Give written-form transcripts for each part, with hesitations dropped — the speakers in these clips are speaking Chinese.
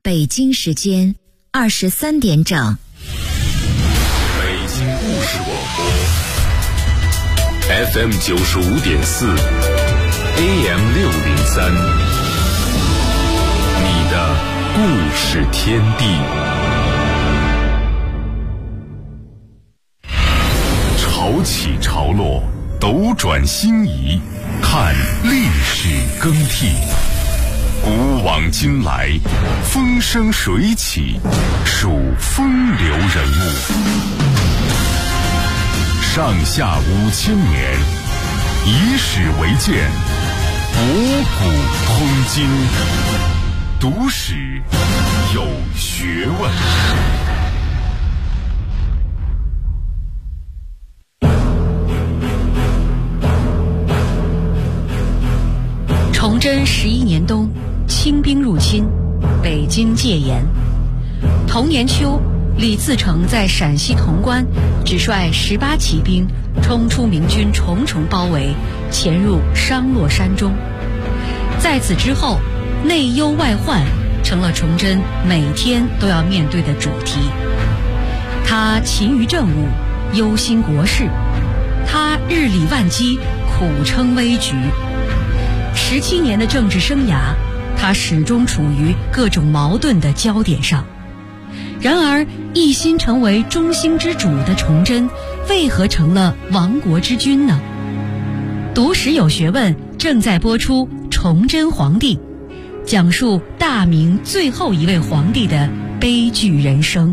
北京时间23点整。 北京故事广播 FM 95.4 AM 603，你的故事天地。潮起潮落，斗转星移，看历史更替。古往今来，风生水起，数风流人物。上下5000年，以史为鉴，博古通今。读史有学问。 崇祯11年冬，清兵入侵，北京戒严。同年秋，李自成在陕西潼关只率18骑兵冲出明军重重包围，潜入商洛山中。在此之后，内忧外患成了崇祯每天都要面对的主题。他勤于政务，忧心国事，他日理万机，苦撑危局。17年的政治生涯，他始终处于各种矛盾的焦点上。然而，一心成为中兴之主的崇祯，为何成了亡国之君呢？读史有学问正在播出《崇祯皇帝》，讲述大明最后一位皇帝的悲剧人生。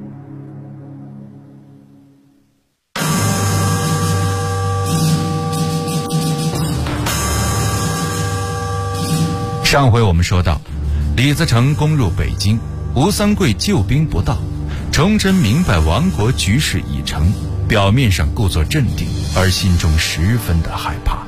上回我们说到，李自成攻入北京，吴三桂救兵不到，崇祯明白亡国局势已成，表面上故作镇定，而心中十分的害怕。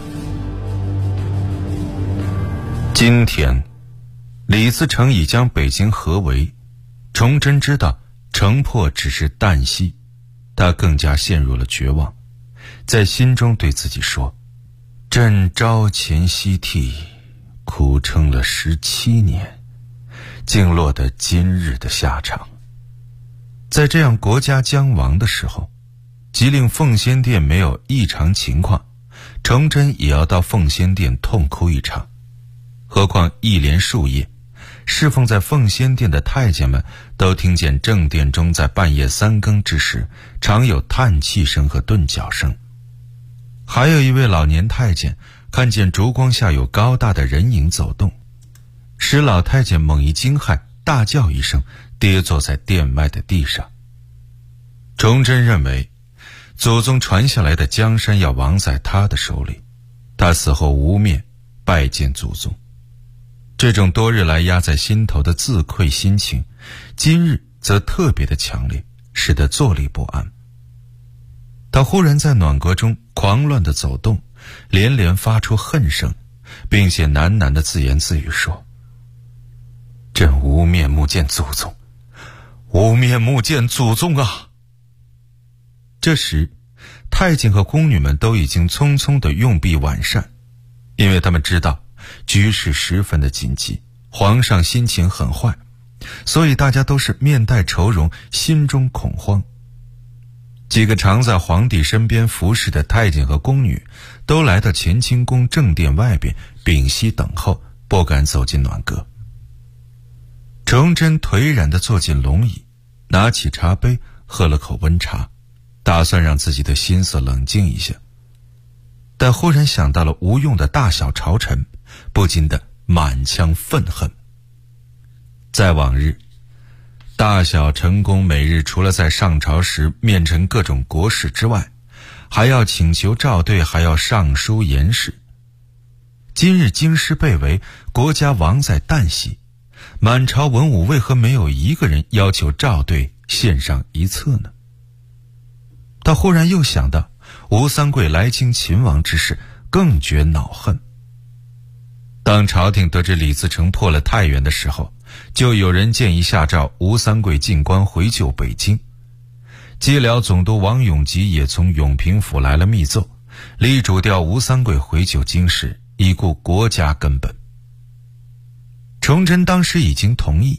今天，李自成已将北京合围，崇祯知道城破只是旦夕，他更加陷入了绝望，在心中对自己说：“朕朝前夕替，苦撑了17年，竟落得今日的下场。”在这样国家将亡的时候，即令奉先殿没有异常情况，崇祯也要到奉先殿痛哭一场。何况一连数夜，侍奉在奉先殿的太监们都听见正殿中在半夜3更之时常有叹气声和顿脚声。还有一位老年太监看见烛光下有高大的人影走动，使老太监猛一惊骇，大叫一声，跌坐在殿外的地上。崇祯认为祖宗传下来的江山要亡在他的手里，他死后无面拜见祖宗。这种多日来压在心头的自愧心情，今日则特别的强烈，使得坐立不安。他忽然在暖阁中狂乱地走动，连连发出恨声，并且喃喃地自言自语说：“朕无面目见祖宗，无面目见祖宗啊！”这时，太监和宫女们都已经匆匆地用毕晚膳，因为他们知道局势十分的紧急，皇上心情很坏，所以大家都是面带愁容，心中恐慌。几个常在皇帝身边服侍的太监和宫女都来到乾清宫正殿外边屏息等候，不敢走进暖阁。崇祯颓然地坐进龙椅，拿起茶杯喝了口温茶，打算让自己的心思冷静一下。但忽然想到了吴用的大小朝臣，不禁的满腔愤恨。在往日，大小臣工每日除了在上朝时面陈各种国事之外，还要请求赵对，还要上书言事。今日京师被围，国家亡在旦夕，满朝文武为何没有一个人要求赵对献上一册呢？他忽然又想到吴三桂来京擒王之事，更觉恼恨。当朝廷得知李自成破了太原的时候，就有人建议下诏吴三桂进关回救北京。蓟辽总督王永吉也从永平府来了密奏，力主调吴三桂回救京师，以固国家根本。崇祯当时已经同意，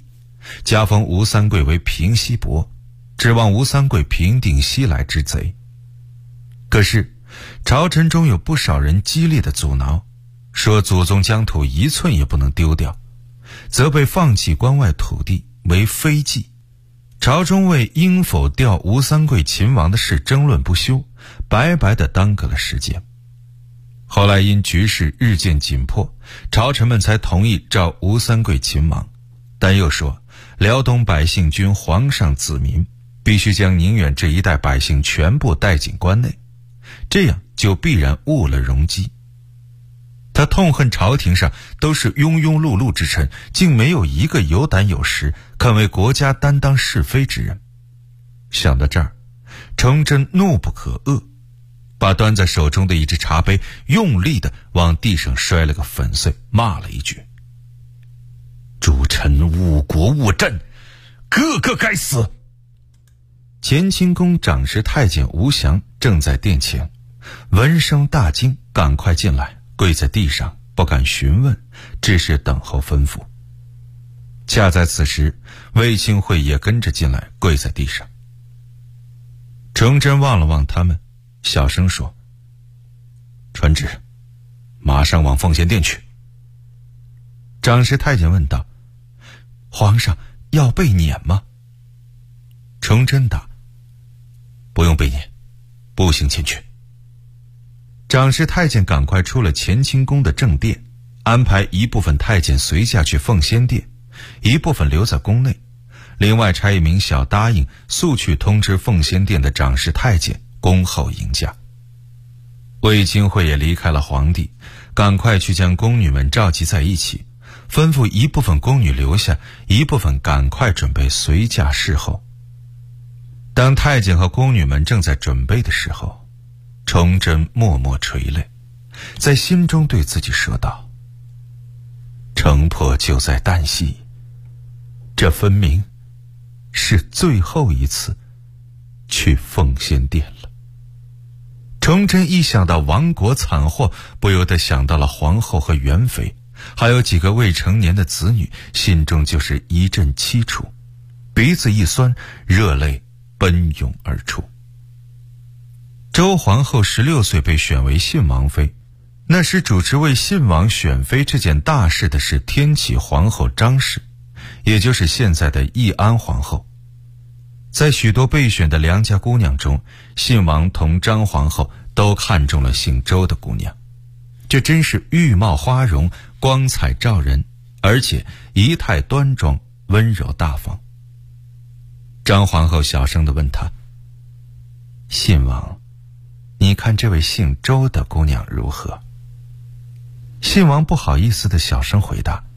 加封吴三桂为平西伯，指望吴三桂平定西来之贼。可是朝臣中有不少人激烈的阻挠，说祖宗疆土一寸也不能丢掉，责备放弃关外土地为非计。朝中为应否调吴三桂秦王的事争论不休，白白地耽搁了时间。后来因局势日渐紧迫，朝臣们才同意召吴三桂秦王，但又说辽东百姓均皇上子民，必须将宁远这一带百姓全部带进关内，这样就必然误了容机。他痛恨朝廷上都是庸庸碌碌之臣，竟没有一个有胆有识肯为国家担当是非之人。想到这儿，崇祯怒不可遏，把端在手中的一只茶杯用力地往地上摔了个粉碎，骂了一句：诸臣误国误朕，个个该死。乾清宫长史太监吴祥正在殿前，闻声大惊，赶快进来，跪在地上，不敢询问，只是等候吩咐。恰在此时，卫青会也跟着进来，跪在地上。崇祯望了望他们，小声说：传旨，马上往奉贤殿去。长史太监问道：皇上要被撵吗？崇祯答：不用被撵，步行前去。长史太监赶快出了乾清宫的正殿，安排一部分太监随驾去奉先殿，一部分留在宫内，另外差一名小答应速去通知奉先殿的长史太监恭候迎驾。卫青会也离开了皇帝，赶快去将宫女们召集在一起，吩咐一部分宫女留下，一部分赶快准备随驾侍候。当太监和宫女们正在准备的时候，崇祯默默垂泪，在心中对自己说道：城破就在旦夕，这分明是最后一次去奉先殿了。崇祯一想到亡国惨祸，不由得想到了皇后和元妃，还有几个未成年的子女，心中就是一阵凄楚，鼻子一酸，热泪奔涌而出。周皇后16岁被选为信王妃，那时主持为信王选妃这件大事的是天启皇后张氏，也就是现在的义安皇后。在许多备选的良家姑娘中，信王同张皇后都看中了姓周的姑娘，这真是玉貌花容，光彩照人，而且仪态端庄，温柔大方。张皇后小声地问他：信王，你看这位姓周的姑娘如何？信王不好意思地小声回答：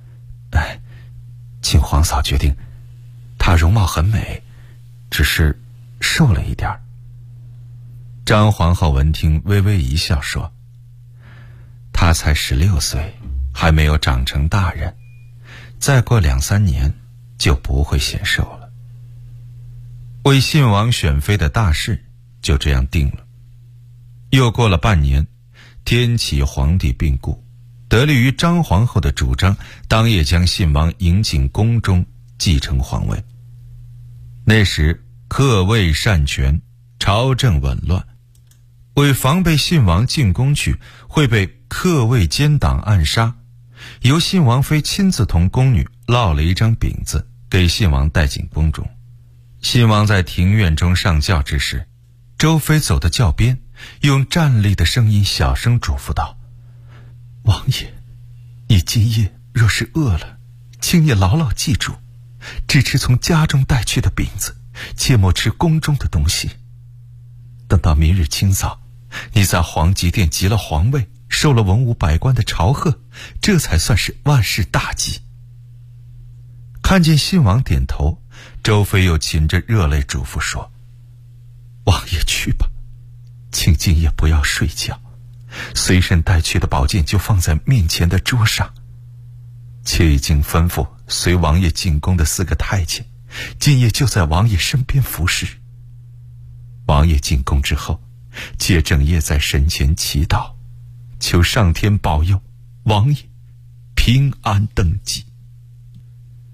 请皇嫂决定，她容貌很美，只是瘦了一点儿。张皇后闻听微微一笑说：她才16岁，还没有长成大人，再过2-3年就不会显瘦了。为信王选妃的大事就这样定了。又过了半年，天启皇帝病故，得力于张皇后的主张，当夜将信王迎进宫中，继承皇位。那时克位擅权，朝政紊乱，为防备信王进宫去会被克位奸党暗杀，由信王妃亲自同宫女烙了一张饼子，给信王带进宫中。信王在庭院中上轿之时，周妃走到轿边，用站立的声音小声嘱咐道：王爷，你今夜若是饿了，请你牢牢记住，只吃从家中带去的饼子，切莫吃宫中的东西。等到明日清早，你在皇极殿即了皇位，受了文武百官的朝贺，这才算是万事大吉。看见信王点头，周妃又噙着热泪嘱咐说：王爷去吧，请今夜不要睡觉，随身带去的宝剑就放在面前的桌上。妾已经吩咐随王爷进宫的4个太监，今夜就在王爷身边服侍。王爷进宫之后，妾整夜在神前祈祷，求上天保佑王爷平安登基。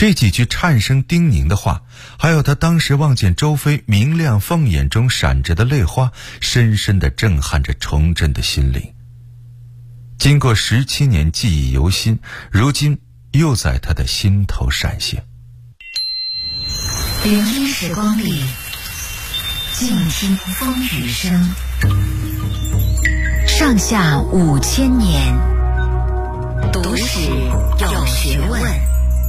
这几句颤声叮咛的话，还有他当时望见周妃明亮凤眼中闪着的泪花，深深地震撼着崇祯的心灵。经过17年记忆犹新，如今又在他的心头闪现。 聆听时光里，静听风雨声。上下5000年，读史有学问。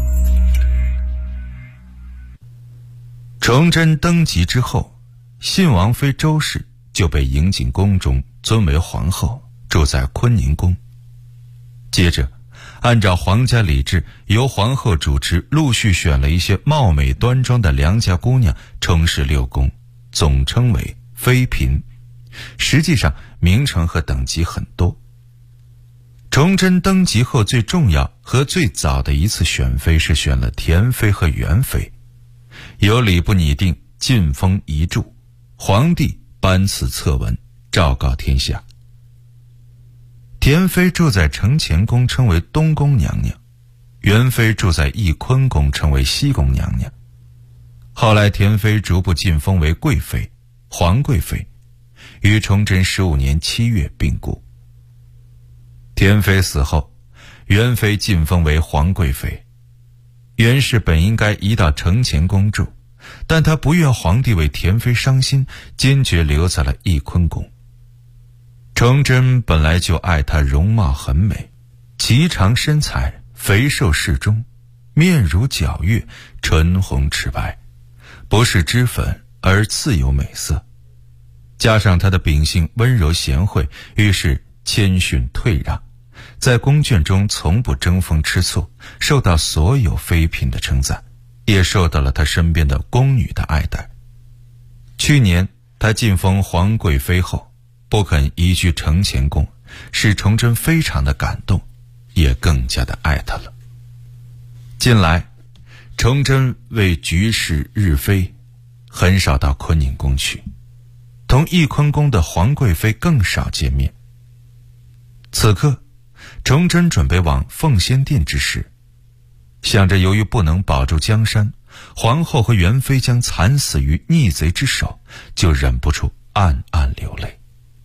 崇祯登基之后，信王妃周氏就被迎进宫中，尊为皇后，住在坤宁宫。接着按照皇家礼制，由皇后主持，陆续选了一些貌美端庄的良家姑娘充侍6宫，总称为妃嫔，实际上名称和等级很多。崇祯登基后最重要和最早的一次选妃是选了田妃和元妃，由礼部拟定晋封遗嘱，皇帝颁赐册文，昭告天下。田妃住在承乾宫，称为东宫娘娘；元妃住在翊坤宫，称为西宫娘娘。后来田妃逐步晋封为贵妃、皇贵妃，于崇祯15年7月病故。田妃死后，元妃晋封为皇贵妃。元氏本应该移到承乾宫住，但她不愿皇帝为田妃伤心，坚决留在了翊坤宫。崇祯本来就爱她容貌很美，颀长身材，肥瘦适中，面如皎月，唇红齿白，不是脂粉而自有美色。加上她的秉性温柔贤惠，于是谦逊退让，在宫眷中从不争风吃醋，受到所有妃嫔的称赞，也受到了她身边的宫女的爱戴。去年她晋封皇贵妃后，不肯移居承乾宫，使崇祯非常的感动，也更加的爱她了。近来崇祯为局势日非，很少到坤宁宫去，同翊坤宫的皇贵妃更少见面。此刻崇祯准备往奉先殿之时，想着由于不能保住江山，皇后和元妃将惨死于逆贼之手，就忍不住暗暗流泪。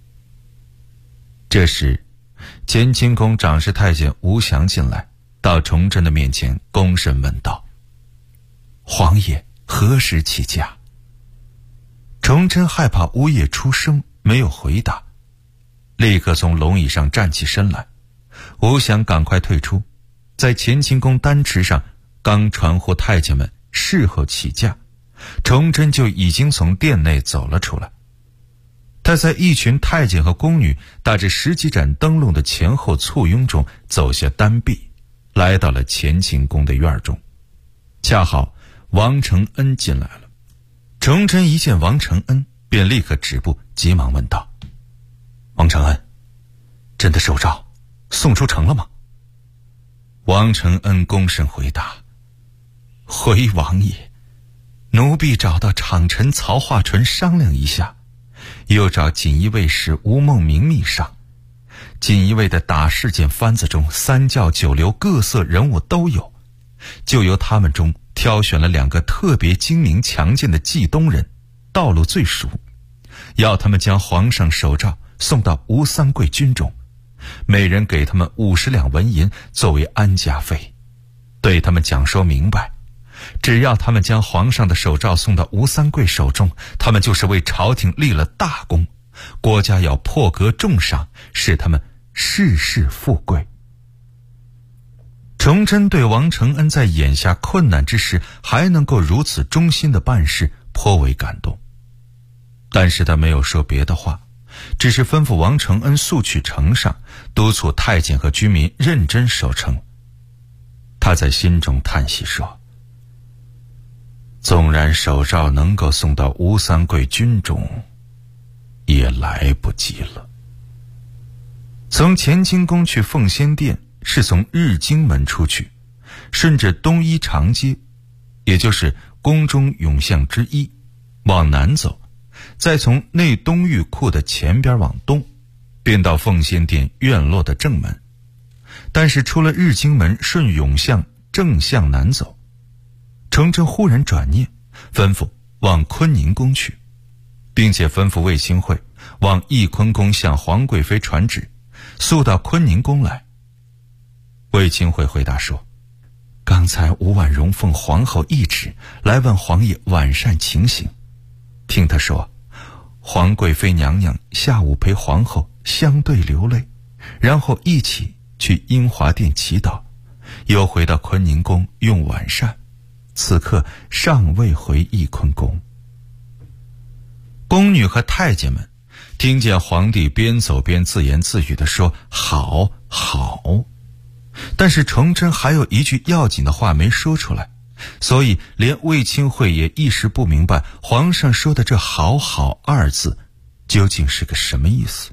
这时乾清宫长侍太监吴祥进来，到崇祯的面前躬身问道：皇爷何时起驾？崇祯害怕吴爷出声，没有回答，立刻从龙椅上站起身来。吴祥赶快退出，在乾清宫丹池上刚传呼太监们事后起驾，崇祯就已经从殿内走了出来。他在一群太监和宫女打着10几盏灯笼的前后簇拥中走下丹壁，来到了乾清宫的院中。恰好王承恩进来了。崇祯一见王承恩，便立刻止步，急忙问道：王承恩，朕的手诏送出城了吗？王承恩躬身回答：回王爷，奴婢找到厂臣曹化纯商量一下，又找锦衣卫使吴梦明密上。锦衣卫的打事件番子中，3教9流各色人物都有，就由他们中挑选了2个特别精明强健的冀东人，道路最熟，要他们将皇上手诏送到吴三桂军中，每人给他们50两纹银作为安家费，对他们讲说明白，只要他们将皇上的手诏送到吴三桂手中，他们就是为朝廷立了大功，国家要破格重赏，使他们世世富贵。崇祯对王承恩在眼下困难之时还能够如此忠心的办事颇为感动，但是他没有说别的话，只是吩咐王承恩速去城上，督促太监和居民认真守城。他在心中叹息说：纵然手诏能够送到吴三桂军中，也来不及了。从乾清宫去奉先殿是从日经门出去，顺着东一长街，也就是宫中永巷之一，往南走，再从内东御库的前边往东，便到奉先殿院落的正门。但是出了日经门，顺永巷正向南走， 崇祯忽然转念，吩咐往坤宁宫去，并且吩咐卫青会往翊坤宫向皇贵妃传旨，速到坤宁宫来。卫青会回答说，刚才吴婉容奉皇后懿旨来问皇爷晚膳情形，听他说皇贵妃娘娘下午陪皇后相对流泪，然后一起去英华殿祈祷，又回到坤宁宫用晚膳，此刻尚未回翊坤宫。宫女和太监们听见皇帝边走边自言自语地说好好，但是崇祯还有一句要紧的话没说出来，所以连卫青会也一时不明白皇上说的这好好二字究竟是个什么意思。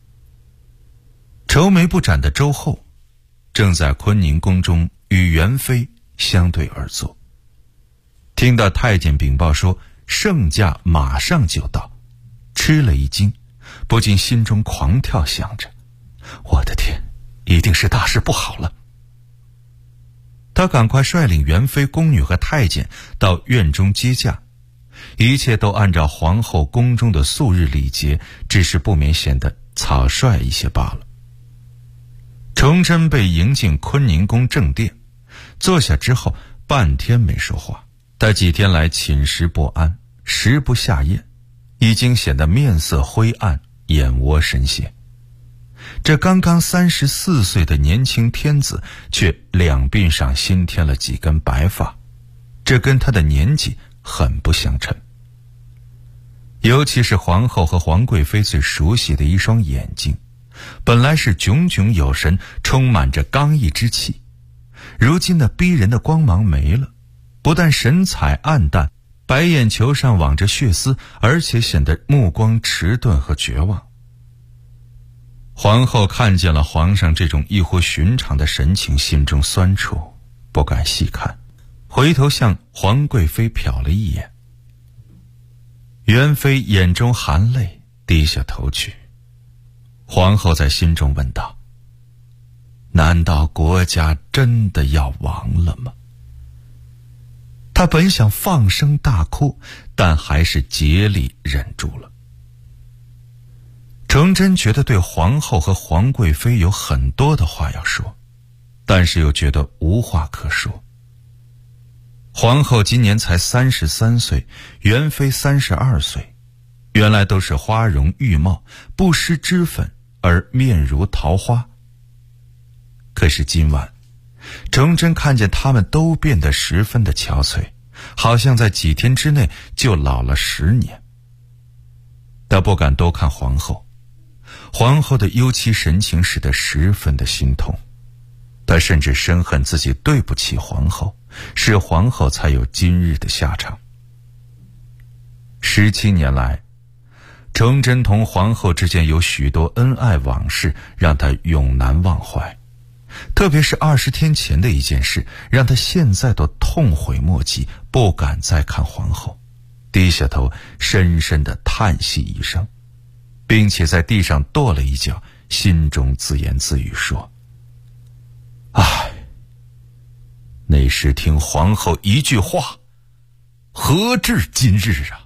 愁眉不展的周后正在坤宁宫中与元妃相对而坐，听到太监禀报说圣驾马上就到，吃了一惊，不禁心中狂跳，想着我的天，一定是大事不好了。他赶快率领元妃、宫女和太监到院中接驾，一切都按照皇后宫中的素日礼节，只是不免显得草率一些罢了。崇祯被迎进坤宁宫正殿，坐下之后半天没说话。他几天来寝食不安，食不下咽，已经显得面色灰暗，眼窝深陷。这刚刚34岁的年轻天子，却两鬓上新添了几根白发，这跟他的年纪很不相称。尤其是皇后和皇贵妃最熟悉的一双眼睛，本来是炯炯有神，充满着刚毅之气，如今那逼人的光芒没了，不但神采暗淡，白眼球上网着血丝，而且显得目光迟钝和绝望。皇后看见了皇上这种异乎寻常的神情，心中酸楚，不敢细看，回头向皇贵妃瞟了一眼。元妃眼中含泪，低下头去。皇后在心中问道，难道国家真的要亡了吗？她本想放声大哭，但还是竭力忍住了。崇祯觉得对皇后和皇贵妃有很多的话要说，但是又觉得无话可说。皇后今年才33岁，元妃32岁，原来都是花容玉貌，不施脂粉而面如桃花。可是今晚崇祯看见他们都变得十分的憔悴，好像在几天之内就老了10年。他不敢多看皇后，皇后的忧戚神情使得十分的心痛，他甚至深恨自己对不起皇后，使皇后才有今日的下场。17年来，崇祯同皇后之间有许多恩爱往事，让他永难忘怀。特别是20天前的一件事，让他现在都痛悔莫及，不敢再看皇后，低下头深深地叹息一声，并且在地上跺了一脚，心中自言自语说，唉，那时听皇后一句话，何至今日啊。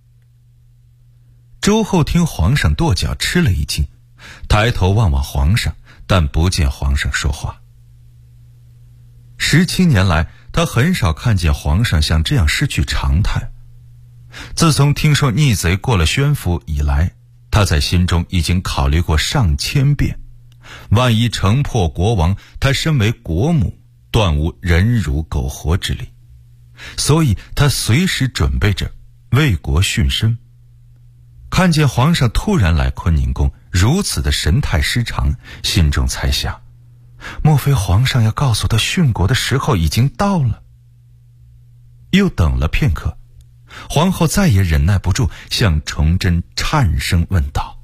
周后听皇上跺脚，吃了一惊，抬头望望皇上，但不见皇上说话。17年来，他很少看见皇上像这样失去常态。自从听说逆贼过了宣府以来，他在心中已经考虑过上千遍，万一城破国亡，他身为国母，断无忍辱苟活之理，所以他随时准备着为国殉身。看见皇上突然来坤宁宫，如此的神态失常，心中猜想，莫非皇上要告诉他殉国的时候已经到了？又等了片刻，皇后再也忍耐不住，向崇祯颤声问道，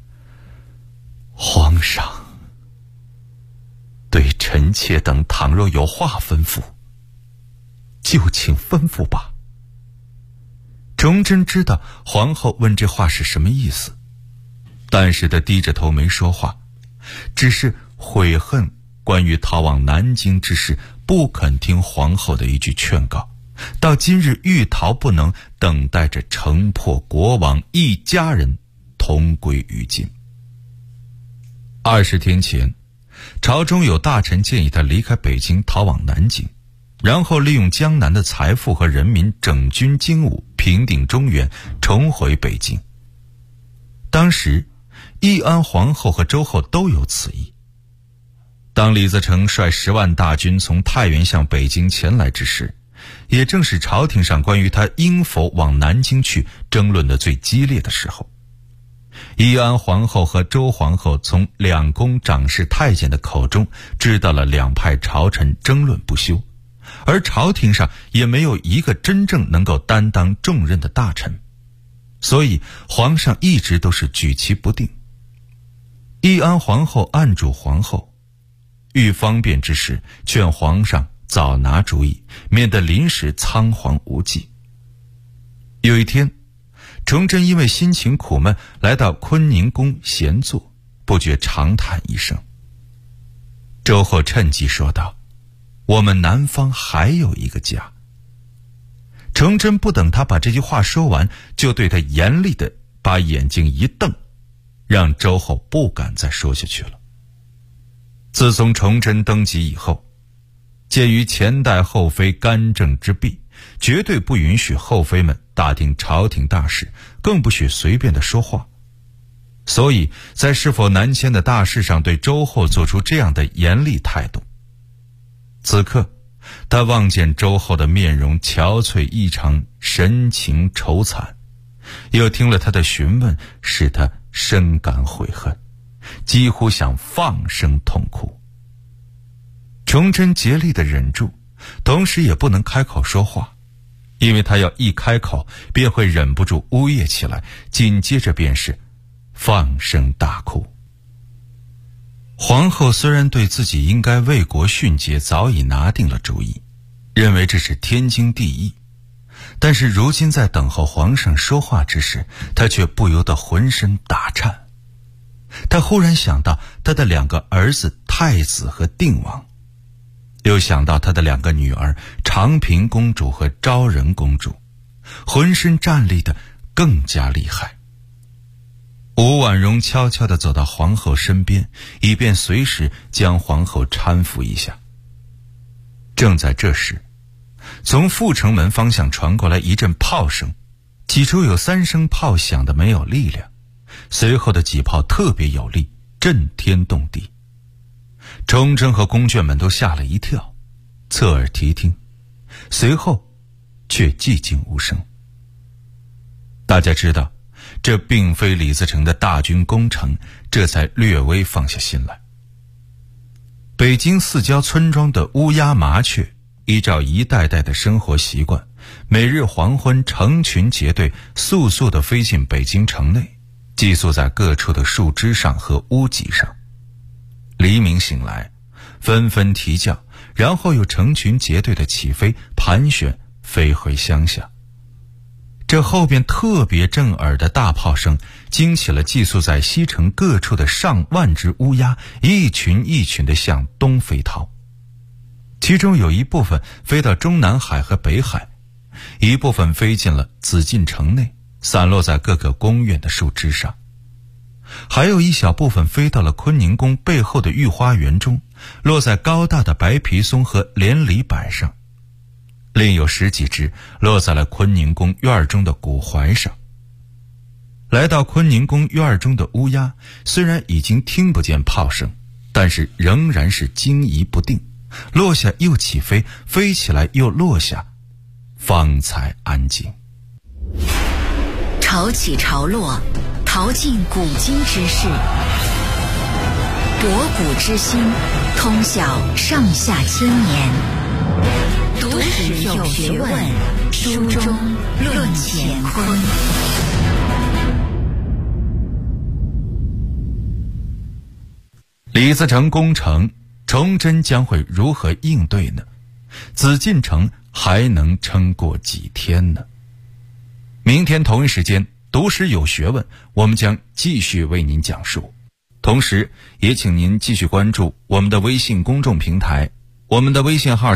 皇上，对臣妾等倘若有话吩咐，就请吩咐吧。崇祯知道皇后问这话是什么意思，但是他低着头没说话，只是悔恨关于逃往南京之事，不肯听皇后的一句劝告， 到今日欲逃不能，等待着城破国亡，一家人同归于尽。20天前，朝中有大臣建议他离开北京，逃往南京，然后利用江南的财富和人民整军精武，平定中原，重回北京。当时义安皇后和周后都有此意。当李自成率10万大军从太原向北京前来之时，也正是朝廷上关于他应否往南京去争论的最激烈的时候。义安皇后和周皇后从两宫长侍太监的口中知道了两派朝臣争论不休，而朝廷上也没有一个真正能够担当重任的大臣，所以皇上一直都是举棋不定。义安皇后按住皇后，欲方便之时，劝皇上早拿主意，免得临时仓皇无计。有一天，崇祯因为心情苦闷，来到坤宁宫闲坐，不觉长叹一声。周后趁机说道：“我们南方还有一个家。”崇祯不等他把这句话说完，就对他严厉地把眼睛一瞪，让周后不敢再说下去了。自从崇祯登基以后，鉴于前代后妃干政之弊，绝对不允许后妃们打听朝廷大事，更不许随便的说话。所以在是否南迁的大事上，对周后做出这样的严厉态度。此刻他望见周后的面容憔悴异常，神情愁惨，又听了他的询问，使他深感悔恨，几乎想放声痛哭。崇祯竭力地忍住，同时也不能开口说话，因为他要一开口便会忍不住呜咽起来，紧接着便是放声大哭。皇后虽然对自己应该为国殉节早已拿定了主意，认为这是天经地义，但是如今在等候皇上说话之时，她却不由得浑身打颤。她忽然想到她的两个儿子太子和定王，又想到她的两个女儿长平公主和昭仁公主，浑身战栗得更加厉害。吴婉容悄悄地走到皇后身边，以便随时将皇后搀扶一下。正在这时，从阜成门方向传过来一阵炮声，起初有3声炮响得没有力量，随后的几炮特别有力，震天动地。崇祯和宫眷们都吓了一跳，侧耳提听，随后却寂静无声。大家知道这并非李自成的大军攻城，这才略微放下心来。北京四郊村庄的乌鸦麻雀依照一代代的生活习惯，每日黄昏成群结队速速地飞进北京城内，寄宿在各处的树枝上和屋脊上。黎明醒来，纷纷啼叫，然后又成群结队地起飞，盘旋飞回乡下。这后边特别震耳的大炮声惊起了寄宿在西城各处的上万只乌鸦，一群一群地向东飞逃。其中有一部分飞到中南海和北海，一部分飞进了紫禁城内，散落在各个宫院的树枝上，还有一小部分飞到了坤宁宫背后的御花园中，落在高大的白皮松和连理柏上。另有10几只落在了坤宁宫院中的古槐上。来到坤宁宫院中的乌鸦虽然已经听不见炮声，但是仍然是惊疑不定，落下又起飞，飞起来又落下，方才安静。 潮起潮落，淘尽古今之事，博古之心，通晓上下千年。读史有学问，书中论乾坤。 李自成攻城，崇祯将会如何应对呢？紫禁城还能撑过几天呢？明天同一时间，读史有学问，我们将继续为您讲述。同时也请您继续关注我们的微信公众平台，我们的微信号是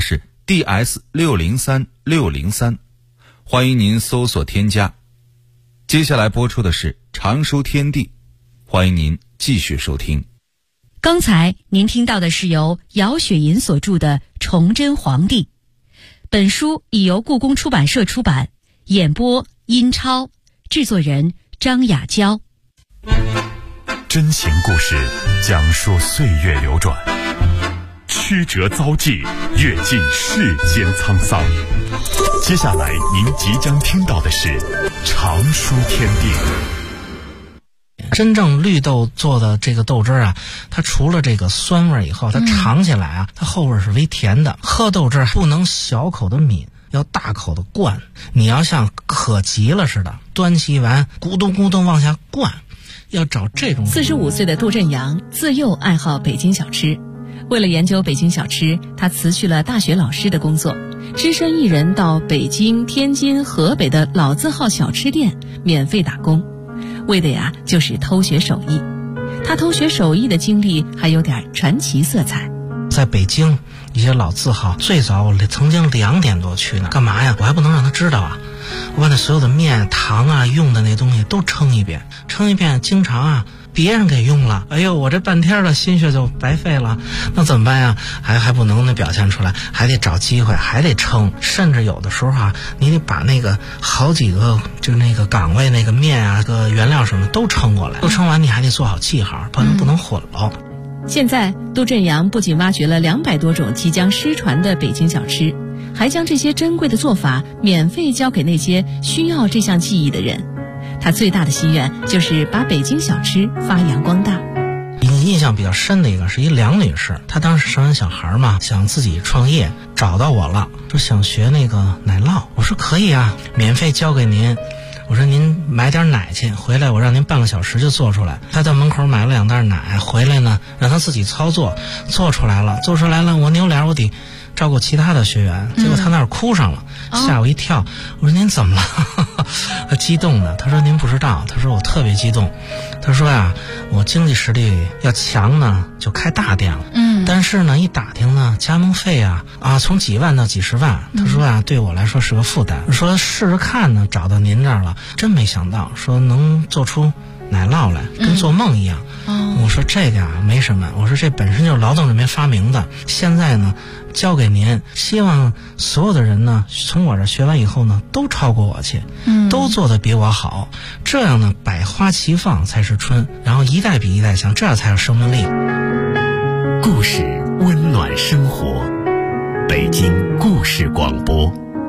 DS603603，欢迎您搜索添加。接下来播出的是常书天地，欢迎您继续收听。 刚才您听到的是由姚雪银所著的《崇祯皇帝》，本书已由故宫出版社出版，演播殷超，制作人张雅娇。 真情故事讲述岁月流转，曲折遭际，阅尽世间沧桑。接下来您即将听到的是常书天地。 真正绿豆做的这个豆汁啊，它除了这个酸味以后，它尝起来啊，它后味是微甜的。喝豆汁不能小口的抿，要大口的灌。你要像渴急了似的，端起碗咕咚咕咚往下灌，要找这种。 45岁的杜振阳自幼爱好北京小吃，为了研究北京小吃，他辞去了大学老师的工作，只身一人到北京、天津、河北的老字号小吃店免费打工，为的就是偷学手艺。他偷学手艺的经历还有点传奇色彩。 在北京一些老字号，最早我曾经2点多去呢，干嘛呀？我还不能让他知道啊！我把那所有的面、糖啊、用的那东西都称一遍，经常别人给用了，哎呦，我这半天的心血就白费了，那怎么办呀？还不能表现出来，还得找机会，还得称，甚至有的时候你得把那个好几个就那个岗位那个面啊、个原料什么都称过来，都称完你还得做好记号，不能混了。 现在杜振阳不仅挖掘了200多种即将失传的北京小吃，还将这些珍贵的做法免费教给那些需要这项技艺的人。他最大的心愿就是把北京小吃发扬光大。 印象比较深的一个是一梁女士，她当时生完小孩嘛，想自己创业，找到我了，说想学那个奶酪。我说可以啊，免费教给您。我说您买点奶去，回来我让您半个小时就做出来。他到门口买了2袋奶，回来呢让他自己操作，做出来了，我扭脸我得照顾其他的学员，结果他那儿哭上了，吓我一跳。我说您怎么了？他激动的，他说您不知道，他说我特别激动，他说我经济实力要强呢就开大店了，但是呢一打听呢加盟费从几万到几十万，他说对我来说是个负担，说试着看呢，找到您这儿了，真没想到说能做出奶酪来，跟做梦一样。我说这个没什么，我说这本身就是劳动人民发明的，现在呢交给您，希望所有的人呢从我这学完以后呢都超过我去，都做得比我好，这样呢百花齐放才是春，然后一代比一代强，这样才有生命力。 故事温暖生活，北京故事广播。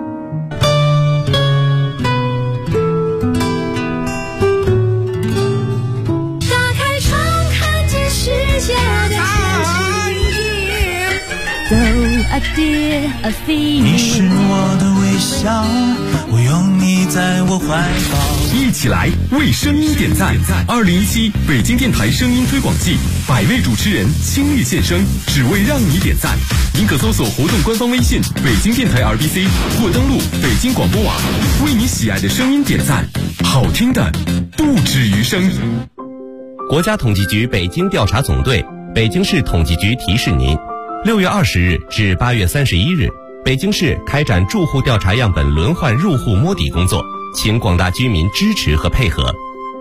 你是我的微笑，我拥你在我怀抱。 一起来为声音点赞！2017北京电台声音推广季，100位主持人倾力献声，只为让你点赞。您可搜索活动官方微信“北京电台 RBC” 或登录北京广播网，为你喜爱的声音点赞，好听的不止于声。 国家统计局北京调查总队、北京市统计局提示您：6月20日至8月31日，北京市开展住户调查样本轮换入户摸底工作，请广大居民支持和配合。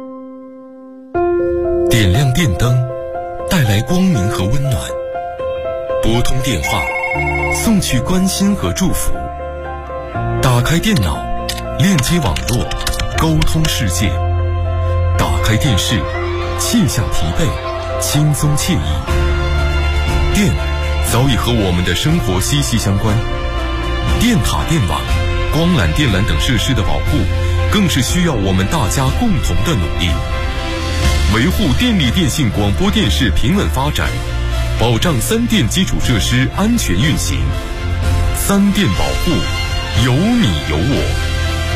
点亮电灯，带来光明和温暖；拨通电话，送去关心和祝福；打开电脑，链接网络，沟通世界；打开电视，卸下疲惫，轻松惬意。电早已和我们的生活息息相关，电塔、电网、光缆、电缆等设施的保护，更是需要我们大家共同的努力。维护电力电信广播电视平稳发展，保障3电基础设施安全运行。3电保护，有你有我。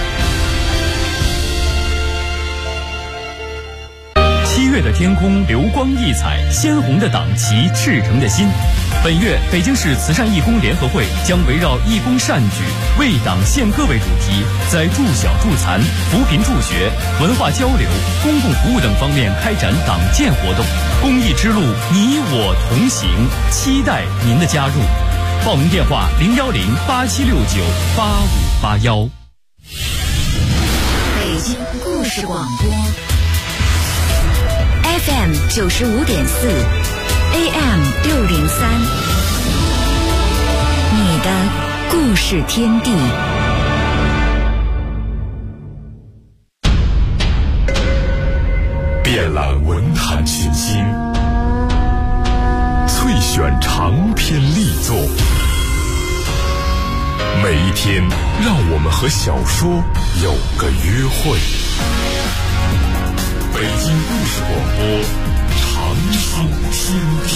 7月的天空流光溢彩，鲜红的党旗，赤诚的心。本月北京市慈善义工联合会将围绕义工善举、为党献歌为主题，在助小助残、扶贫助学、文化交流、公共服务等方面开展党建活动。公益之路，你我同行，期待您的加入。 报名电话010-8769-8581。 北京故事广播 FM 95.4 AM 603，你的故事天地。 遍览文坛群星，萃选长篇力作，每一天让我们和小说有个约会。北京故事广播，长寿天地。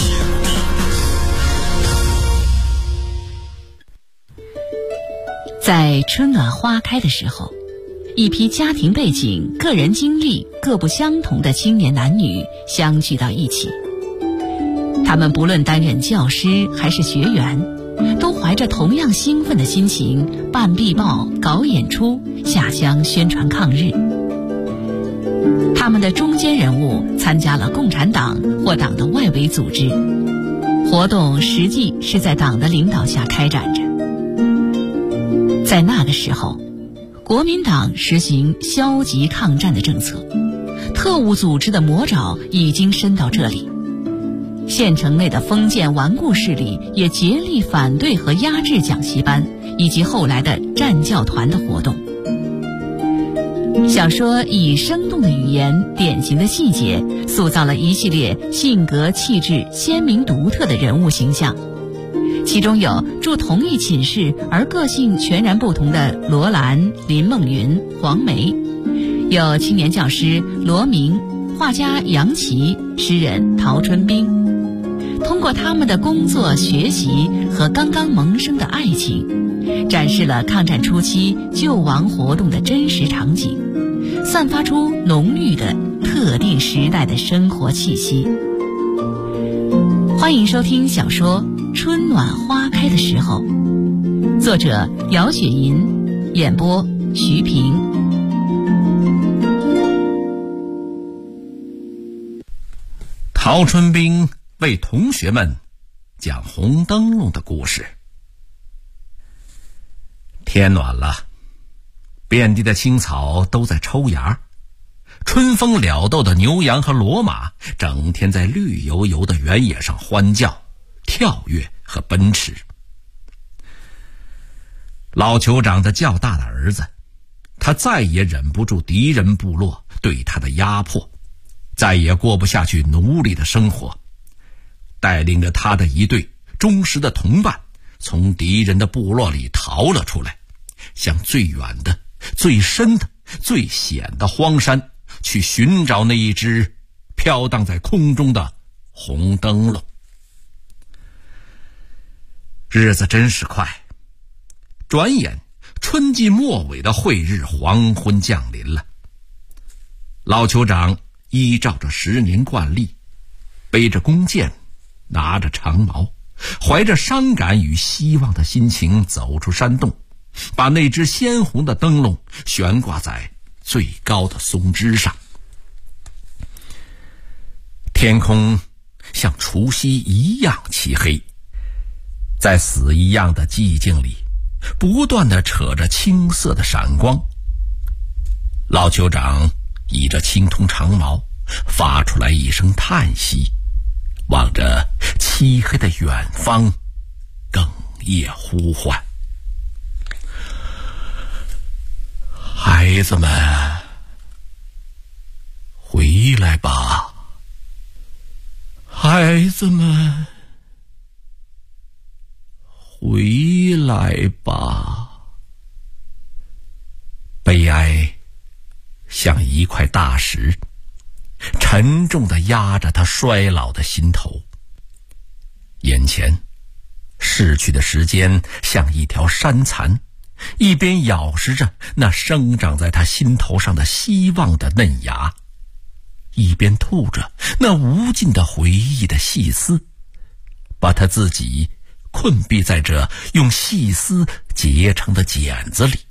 在春暖花开的时候，一批家庭背景、个人经历各不相同的青年男女相聚到一起。他们不论担任教师还是学员，都怀着同样兴奋的心情办壁报、搞演出、下乡宣传抗日。他们的中坚人物参加了共产党或党的外围组织，活动实际是在党的领导下开展着。在那个时候，国民党实行消极抗战的政策，特务组织的魔爪已经伸到这里。县城内的封建顽固势力也竭力反对和压制讲习班以及后来的战教团的活动。小说以生动的语言、典型的细节，塑造了一系列性格气质鲜明独特的人物形象。其中有住同一寝室而个性全然不同的罗兰、林梦云、黄梅，有青年教师罗明、画家杨琦、诗人陶春冰。通过他们的工作、学习和刚刚萌生的爱情，展示了抗战初期救亡活动的真实场景，散发出浓郁的特定时代的生活气息。欢迎收听小说《春暖花开的时候》，作者姚雪银，演播徐平。 陶春冰为同学们讲红灯笼的故事。天暖了，遍地的青草都在抽芽，春风撩逗的牛羊和骡马整天在绿油油的原野上欢叫、跳跃和奔驰。老酋长的较大的儿子，他再也忍不住敌人部落对他的压迫，再也过不下去奴隶的生活，带领着他的一队忠实的同伴从敌人的部落里逃了出来，向最远的、最深的、最险的荒山去寻找那一只飘荡在空中的红灯笼。日子真是快，转眼春季末尾的晦日黄昏降临了。老酋长依照着10年惯例，背着弓箭，拿着长矛，怀着伤感与希望的心情走出山洞，把那只鲜红的灯笼悬挂在最高的松枝上。天空像除夕一样漆黑，在死一样的寂静里不断地扯着青色的闪光。老酋长倚着青铜长矛，发出来一声叹息，望着漆黑的远方，哽咽呼唤：孩子们，回来吧！孩子们，回来吧！悲哀像一块大石，沉重地压着他衰老的心头。眼前逝去的时间像一条山蚕，一边咬食着那生长在他心头上的希望的嫩芽，一边吐着那无尽的回忆的细丝，把他自己困闭在这用细丝结成的茧子里。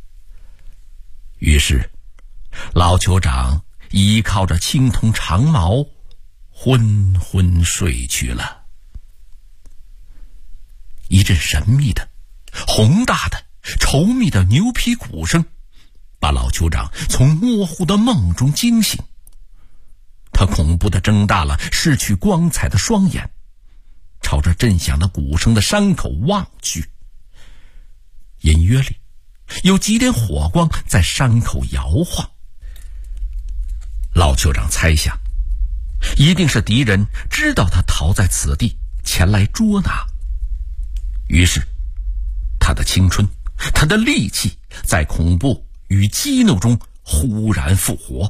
于是老酋长依靠着青铜长矛昏昏睡去了。 一阵神秘的、宏大的、稠密的牛皮鼓声把老酋长从模糊的梦中惊醒。他恐怖地睁大了失去光彩的双眼，朝着震响的鼓声的山口望去。隐约里有几点火光在山口摇晃。老酋长猜想，一定是敌人知道他逃在此地，前来捉拿。于是他的青春，他的力气在恐怖与激怒中忽然复活。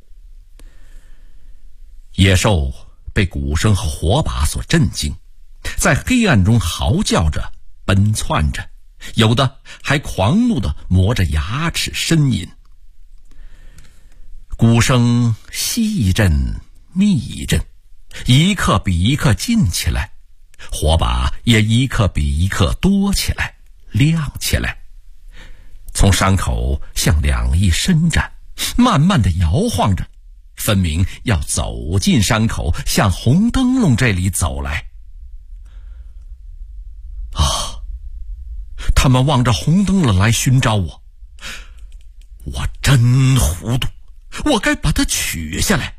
野兽被鼓声和火把所震惊，在黑暗中嚎叫着奔窜着，有的还狂怒地磨着牙齿呻吟。鼓声西一阵密一阵，一刻比一刻近起来，火把也一刻比一刻多起来，亮起来，从山口向两翼伸展，慢慢地摇晃着，分明要走进山口，向红灯笼这里走来。他们望着红灯笼来寻找我，我真糊涂，我该把它取下来。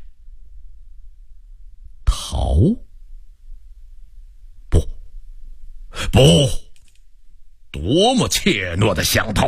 逃？不，多么怯懦的想逃！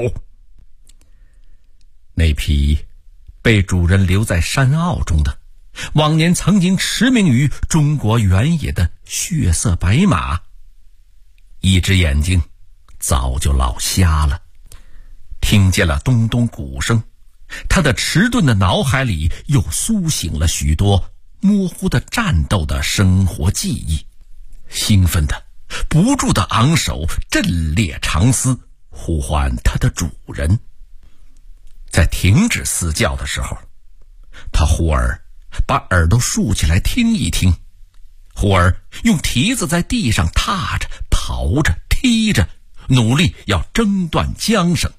那匹被主人留在山坳中的，往年曾经驰名于中国原野的血色白马，一只眼睛早就老瞎了。听见了咚咚鼓声，他的迟钝的脑海里又苏醒了许多模糊的战斗的生活记忆，兴奋的不住的昂首，震裂长嘶，呼唤他的主人。在停止嘶叫的时候，他忽而把耳朵竖起来听一听，忽而用蹄子在地上踏着、刨着、踢着，努力要挣断缰绳。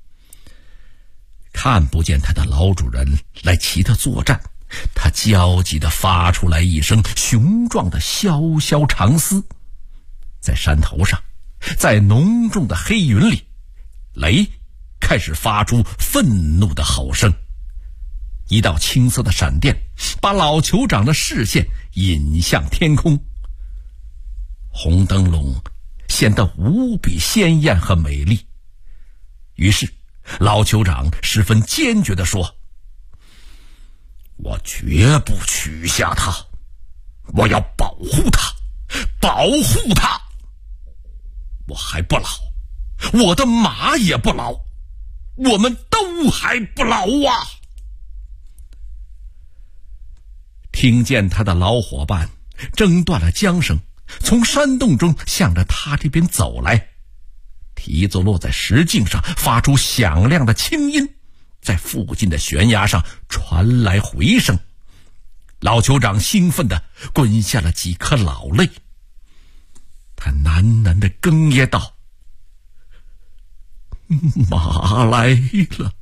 看不见他的老主人来齐他作战，他焦急地发出来一声雄壮的萧萧长嘶。在山头上，在浓重的黑云里，雷开始发出愤怒的吼声。一道青色的闪电把老酋长的视线引向天空，红灯笼显得无比鲜艳和美丽。于是老酋长十分坚决地说：我绝不取下他，我要保护他，保护他。我还不老，我的马也不老，我们都还不老啊！听见他的老伙伴挣断了缰绳，从山洞中向着他这边走来，蹄子落在石径上，发出响亮的轻音，在附近的悬崖上传来回声。老酋长兴奋地滚下了几颗老泪，他喃喃地哽咽道：马来了，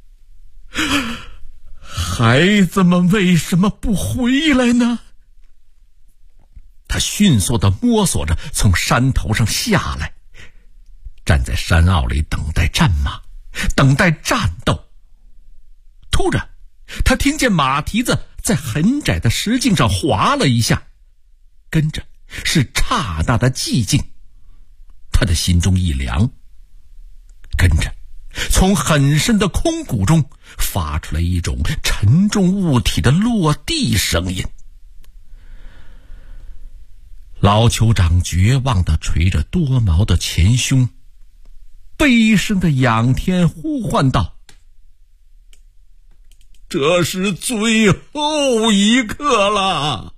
孩子们为什么不回来呢？他迅速地摸索着从山头上下来，站在山坳里等待战马，等待战斗。突然他听见马蹄子在很窄的石径上滑了一下，跟着是刹那的寂静。他的心中一凉，跟着从很深的空谷中发出了一种沉重物体的落地声音。老酋长绝望地捶着多毛的前胸，悲声地仰天呼唤道：这是最后一刻了，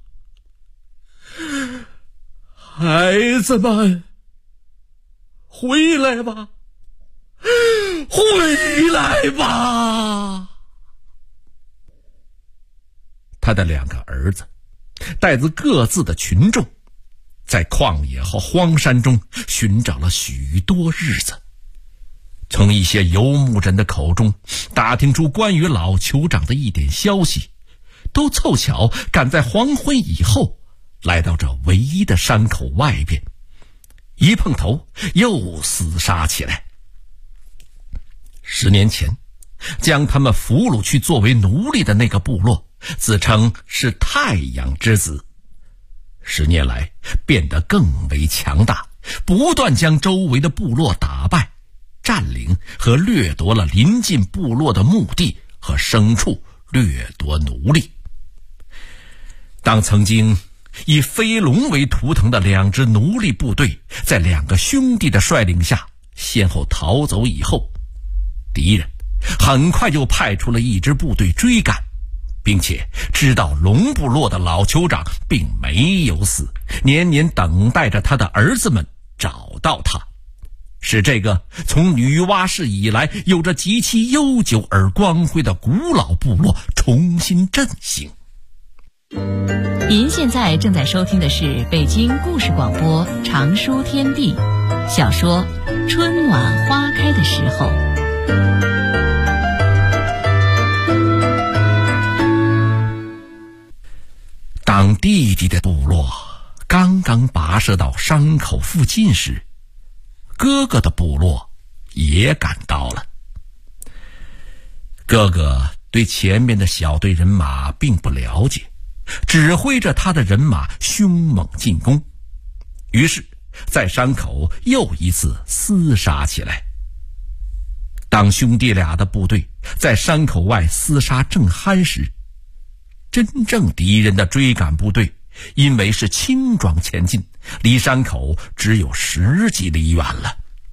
孩子们，回来吧，回来吧！他的两个儿子带着各自的群众，在旷野和荒山中寻找了许多日子，从一些游牧人的口中打听出关于老酋长的一点消息，都凑巧赶在黄昏以后来到这唯一的山口外边。 一碰头又厮杀起来。10年前将他们俘虏去作为奴隶的那个部落自称是太阳之子，10年来变得更为强大，不断将周围的部落打败，占领和掠夺了邻近部落的墓地和牲畜，掠夺奴隶。当曾经以飞龙为图腾的2支奴隶部队在2个兄弟的率领下先后逃走以后，敌人很快就派出了1支部队追赶，并且知道龙部落的老酋长并没有死，年年等待着他的儿子们找到他，使这个从女娲氏以来有着极其悠久而光辉的古老部落重新振兴。 您现在正在收听的是北京故事广播长书天地小说《春暖花开的时候》。 当弟弟的部落刚刚跋涉到山口附近时，哥哥的部落也赶到了。哥哥对前面的小队人马并不了解，指挥着他的人马凶猛进攻，于是在山口又一次厮杀起来。当兄弟俩的部队在山口外厮杀正酣时，真正敌人的追赶部队因为是轻装前进，离山口只有10几里远了。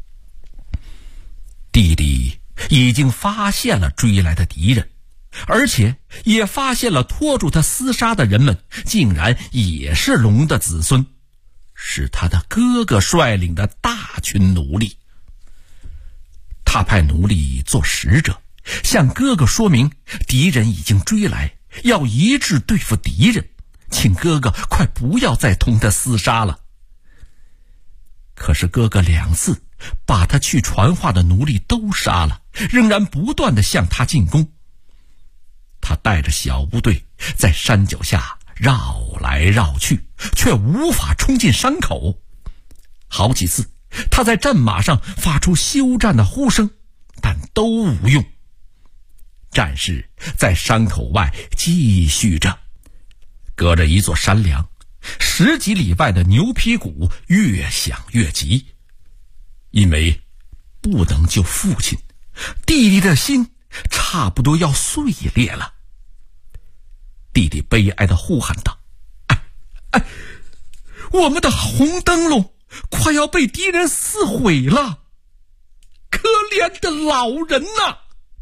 弟弟已经发现了追来的敌人，而且也发现了拖住他厮杀的人们竟然也是龙的子孙，是他的哥哥率领的大群奴隶。他派奴隶做使者，向哥哥说明敌人已经追来，要一致对付敌人，请哥哥快不要再同他厮杀了。可是哥哥2次把他去传话的奴隶都杀了，仍然不断地向他进攻。他带着小部队在山脚下绕来绕去，却无法冲进山口。好几次他在战马上发出休战的呼声，但都无用。战事在山口外继续着，隔着一座山梁，10几里外的牛皮鼓越响越急。因为不能救父亲，弟弟的心差不多要碎裂了。弟弟悲哀地呼喊道：我们的红灯笼快要被敌人撕毁了，可怜的老人呐！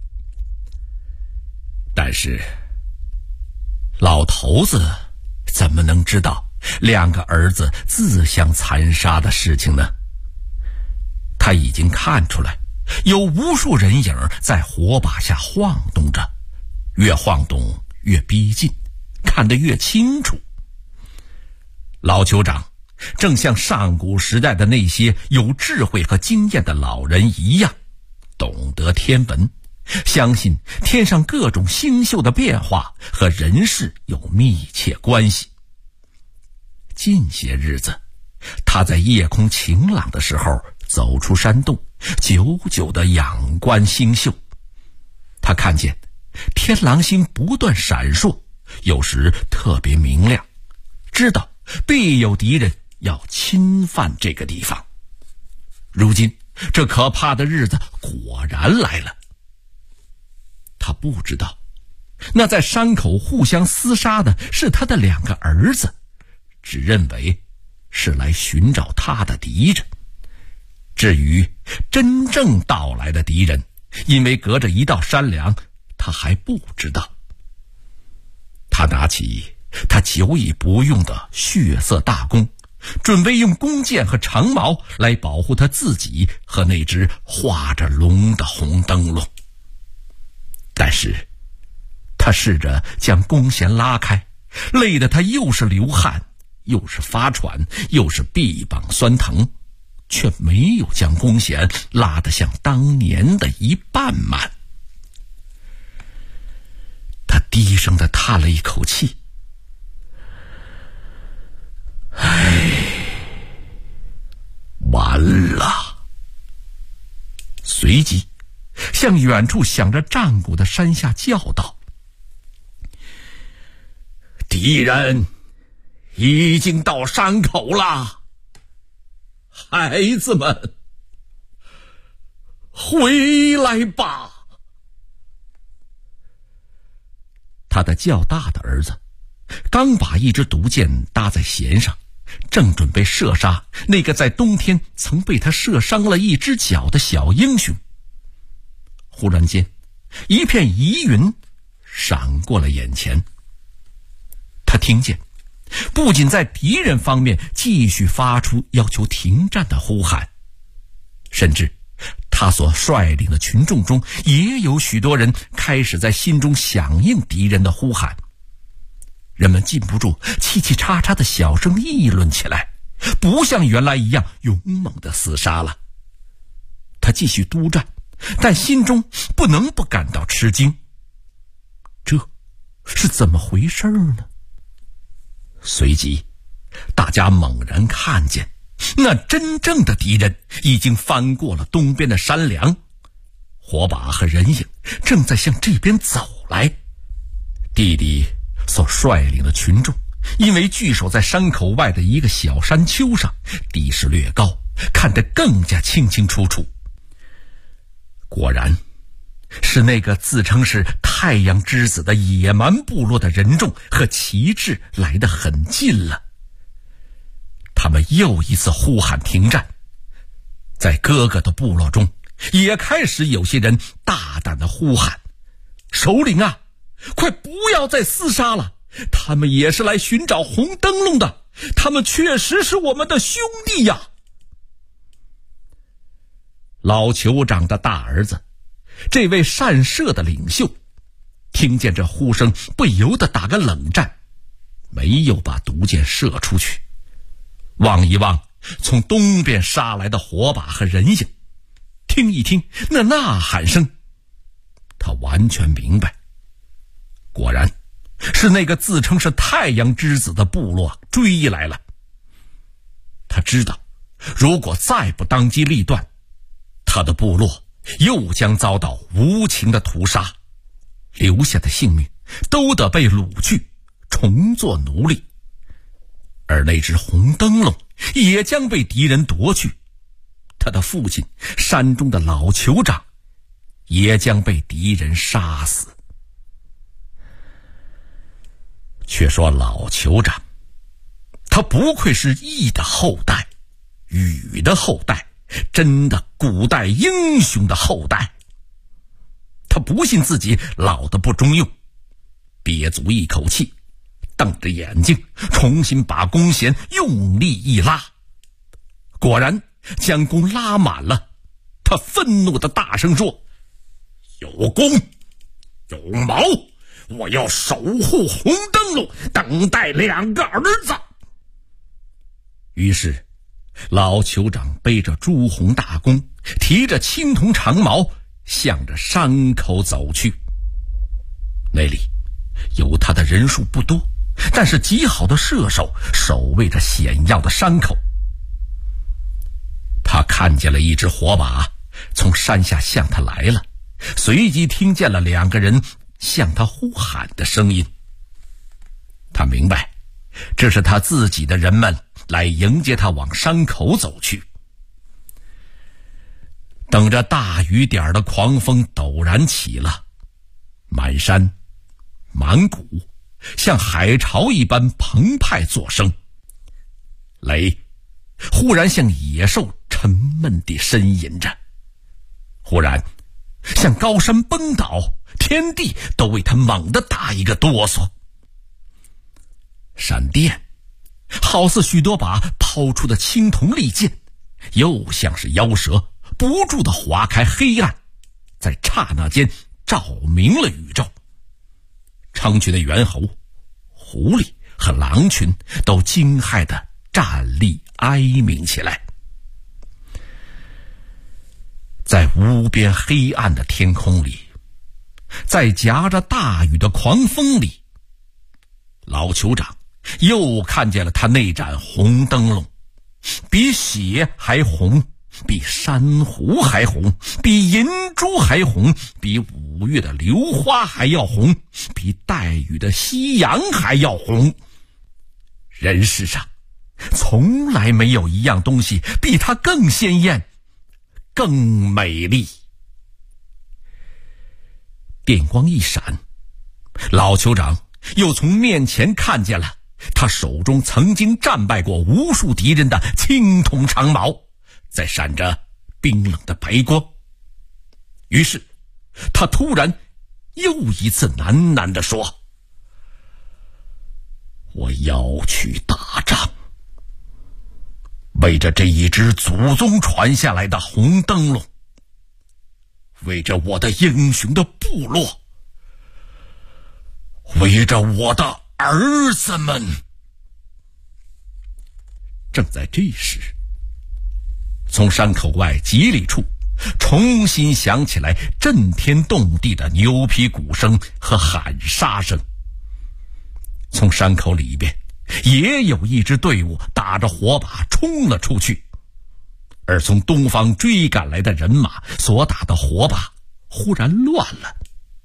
但是老头子怎么能知道2个儿子自相残杀的事情呢？他已经看出来，有无数人影在火把下晃动着，越晃动越逼近，看得越清楚。老酋长正像上古时代的那些有智慧和经验的老人一样，懂得天文，相信天上各种星宿的变化和人事有密切关系。近些日子，他在夜空晴朗的时候走出山洞，久久地仰观星宿。他看见天狼星不断闪烁，有时特别明亮，知道必有敌人要侵犯这个地方。如今这可怕的日子果然来了。他不知道，那在山口互相厮杀的是他的2个儿子，只认为是来寻找他的敌人。至于真正到来的敌人，因为隔着一道山梁，他还不知道。他拿起他久已不用的血色大弓，准备用弓箭和长矛来保护他自己和那只画着龙的红灯笼。但是他试着将弓弦拉开，累得他又是流汗，又是发喘，又是臂膀酸疼，却没有将弓弦拉得像当年的一半满。他低声地叹了一口气，完人了。随即向远处响着战鼓的山下叫道：敌人已经到山口了，孩子们，回来吧。他的较大的儿子刚把一支毒箭搭在弦上，正准备射杀那个在冬天曾被他射伤了一只脚的小英雄。忽然间，一片疑云闪过了眼前。他听见不仅在敌人方面继续发出要求停战的呼喊，甚至他所率领的群众中也有许多人开始在心中响应敌人的呼喊。人们禁不住嘁嘁喳喳的小声议论起来，不像原来一样勇猛的厮杀了。他继续督战，但心中不能不感到吃惊，这是怎么回事呢？随即大家猛然看见那真正的敌人已经翻过了东边的山梁，火把和人影正在向这边走来。弟弟所率领的群众因为聚守在山口外的一个小山丘上，地势略高，看得更加清清楚楚。果然是那个自称是太阳之子的野蛮部落的人众和旗帜来得很近了。他们又一次呼喊停战，在哥哥的部落中也开始有些人大胆地呼喊：首领啊，快不要再厮杀了，他们也是来寻找红灯笼的，他们确实是我们的兄弟呀。老酋长的大儿子，这位善射的领袖，听见这呼声不由得打个冷战，没有把毒箭射出去。望一望从东边杀来的火把和人影，听一听那呐喊声，他完全明白，果然是那个自称是太阳之子的部落追来了。他知道如果再不当机立断，他的部落又将遭到无情的屠杀，留下的性命都得被掳去，重做奴隶。而那只红灯笼也将被敌人夺去，他的父亲山中的老酋长也将被敌人杀死。却说老酋长，他不愧是羿的后代，禹的后代，真的古代英雄的后代。他不信自己老得不中用，憋足一口气，瞪着眼睛重新把弓弦用力一拉，果然将弓拉满了。他愤怒地大声说：有弓有矛，我要守护红灯笼，等待2个儿子。于是老酋长背着朱红大弓，提着青铜长矛，向着山口走去。那里有他的人数不多，但是极好的射手守卫着险要的山口。他看见了一只火把从山下向他来了，随即听见了2个人向他呼喊的声音。他明白这是他自己的人们来迎接他往山口走去。等着大雨点的狂风陡然起了，满山满谷像海潮一般澎湃作声，雷忽然像野兽沉闷地呻吟着，忽然像高山崩倒，天地都为他猛地打一个哆嗦。闪电好似许多把抛出的青铜利剑，又像是妖蛇不住地划开黑暗，在刹那间照明了宇宙。成群的猿猴、狐狸和狼群都惊骇地站立哀鸣起来。在无边黑暗的天空里，在夹着大雨的狂风里，老酋长又看见了他那盏红灯笼，比血还红比珊瑚还红，比银珠还红，比5月的榴花还要红，比带雨的夕阳还要红。人世上从来没有一样东西比它更鲜艳，更美丽。电光一闪，老酋长又从面前看见了他手中曾经战败过无数敌人的青铜长矛，在闪着冰冷的白光。于是他突然又一次喃喃地说：我要去打仗，为着这一只祖宗传下来的红灯笼，为着我的英雄的部落，为着我的儿子们。正在这时，从山口外几里处重新响起来震天动地的牛皮鼓声和喊杀声。从山口里边也有一支队伍打着火把冲了出去，而从东方追赶来的人马所打的火把忽然乱了。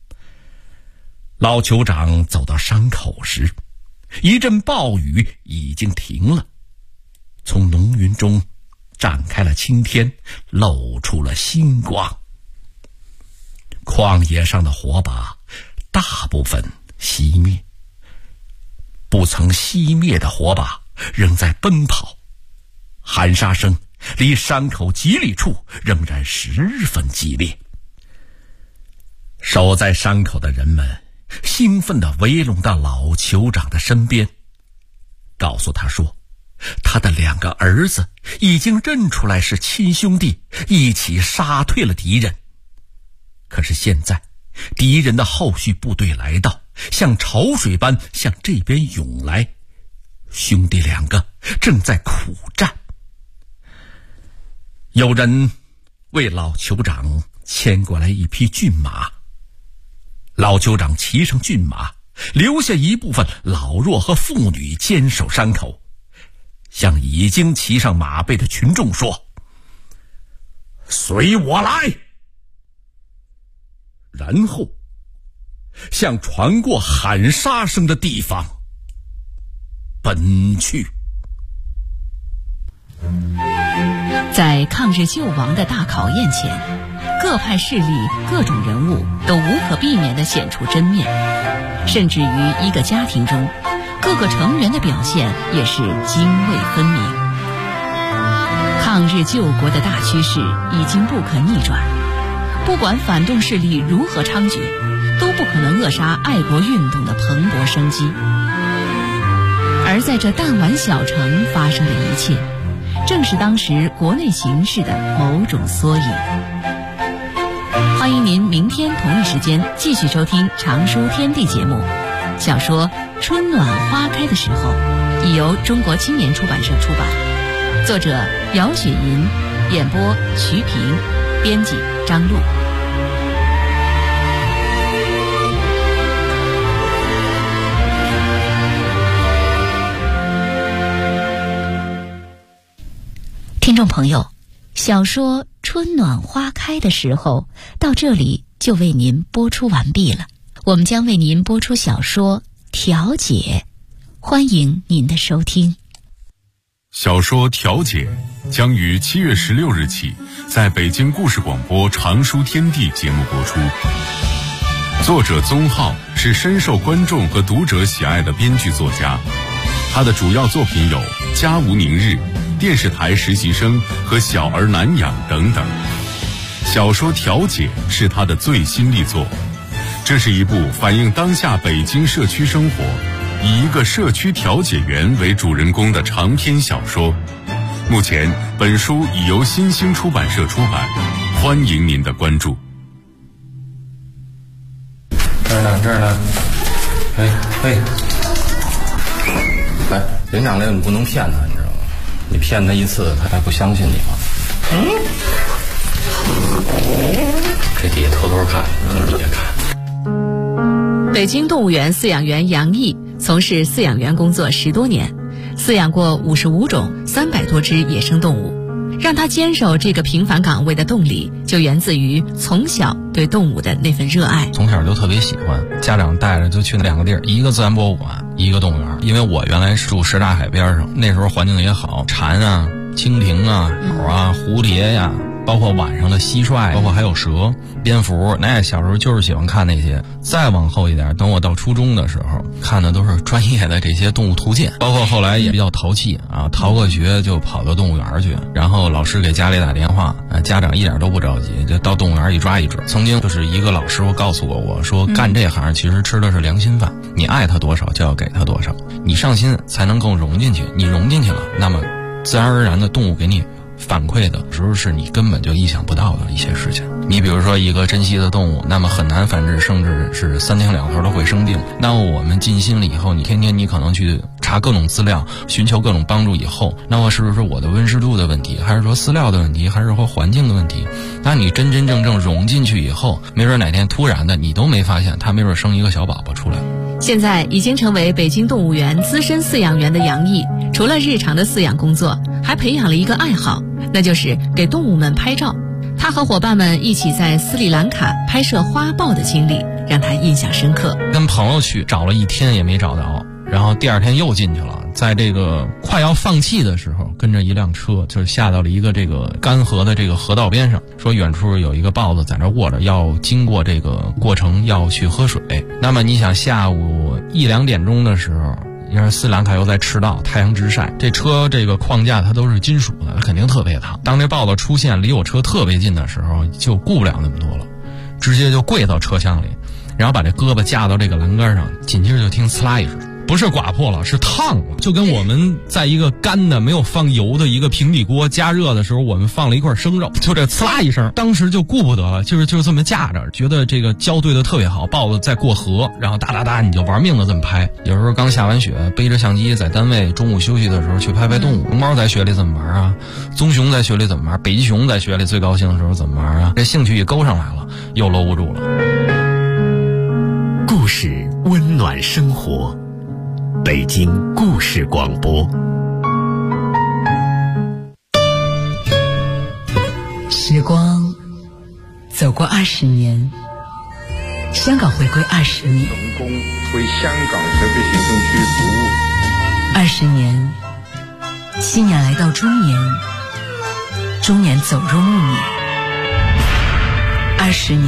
老酋长走到山口时，一阵暴雨已经停了，从浓云中展开了青天，露出了星光。旷野上的火把大部分熄灭，不曾熄灭的火把仍在奔跑，喊杀声离山口几里处仍然十分激烈。守在山口的人们兴奋地围拢到老酋长的身边，告诉他说他的2个儿子已经认出来是亲兄弟，一起杀退了敌人。可是现在敌人的后续部队来到，像潮水般向这边涌来，兄弟2个正在苦战。有人为老酋长牵过来一匹骏马，老酋长骑上骏马，留下一部分老弱和妇女坚守山口，向已经骑上马背的群众说：随我来。然后向传过喊杀声的地方奔去。 在抗日救亡的大考验前，各派势力、各种人物都无可避免地显出真面，甚至于一个家庭中，各个成员的表现也是泾渭分明。抗日救国的大趋势已经不可逆转，不管反动势力如何猖獗，都不可能扼杀爱国运动的蓬勃生机。而在这弹丸小城发生的一切，正是当时国内形势的某种缩影。欢迎您明天同一时间继续收听《常书天地》节目。小说《春暖花开的时候》已由中国青年出版社出版，作者姚雪银，演播徐平，编辑张璐。听众朋友，小说《春暖花开的时候》到这里就为您播出完毕了。我们将为您播出小说《调解》，欢迎您的收听。 小说《调解》将于7月16日起在北京故事广播《常书天地》节目播出。作者宗浩是深受观众和读者喜爱的编剧作家，他的主要作品有《家无宁日》、电视台实习生和小儿难养等等。小说《调解》是他的最新力作，这是一部反映当下北京社区生活，以一个社区调解员为主人公的长篇小说。目前本书已由新兴出版社出版，欢迎您的关注。 这儿呢，哎，连长你不能骗他，你知道吗？你骗他一次，他还不相信你吗？这底下偷偷看，别看。 北京动物园饲养员杨毅从事饲养员工作10多年，饲养过55种 300多只野生动物。让他坚守这个平凡岗位的动力，就源自于从小对动物的那份热爱。 从小就特别喜欢，家长带着就去那2个地儿，一个自然博物馆，一个动物园。因为我原来住什刹海边上，那时候环境也好，蝉啊、蜻蜓啊、鸟啊、蝴蝶呀，包括晚上的蟋蟀，包括还有蛇、蝙蝠，那小时候就是喜欢看那些。再往后一点，等我到初中的时候，看的都是专业的这些动物图鉴，包括后来也比较淘气啊，逃过学就跑到动物园去，然后老师给家里打电话，家长一点都不着急，就到动物园一抓一只。曾经就是一个老师傅告诉过我说，干这行其实吃的是良心饭，你爱他多少就要给他多少，你上心才能够融进去，你融进去了，那么自然而然的动物给你反馈的时候是你根本就意想不到的一些事情。你比如说一个珍稀的动物，那么很难繁殖，甚至是3天2头都会生病。那么我们尽心了以后，你天天你可能去查各种资料，寻求各种帮助以后，那么是不是我的温湿度的问题，还是说饲料的问题，还是说环境的问题？那你真真正正融进去以后，没准哪天突然的你都没发现，它没准生一个小宝宝出来。 现在已经成为北京动物园资深饲养员的杨毅，除了日常的饲养工作，还培养了一个爱好，那就是给动物们拍照。他和伙伴们一起在斯里兰卡拍摄花豹的经历让他印象深刻。 跟朋友去找了1天也没找到，然后第2天又进去了，在这个快要放弃的时候，跟着一辆车就是下到了一个这个干涸的这个河道边上，说远处有一个豹子在那卧着，要经过这个过程要去喝水。那么你想下午1、2点钟的时候，因为斯里兰卡又在赤道，太阳直晒，这车这个框架它都是金属的，肯定特别烫。当这豹子出现离我车特别近的时候，就顾不了那么多了，直接就跪到车厢里，然后把这胳膊架到这个栏杆上，紧接着就听呲啦一声，不是刮破了，是烫了，就跟我们在一个干的没有放油的一个平底锅加热的时候，我们放了一块生肉，就这呲啦一声，当时就顾不得了，就这么架着，觉得这个胶对的特别好，豹子在过河，然后哒哒哒你就玩命的这么拍。有时候刚下完雪，背着相机在单位中午休息的时候去拍动物。龙猫在雪里怎么玩啊？棕熊在雪里怎么玩？北极熊在雪里最高兴的时候怎么玩啊？这兴趣一勾上来了，又搂不住了。 故事温暖生活，北京故事广播。 时光走过20年，香港回归20年， 成功为香港特别行政区服务 20年，新年来到中年，中年走入暮年，20年。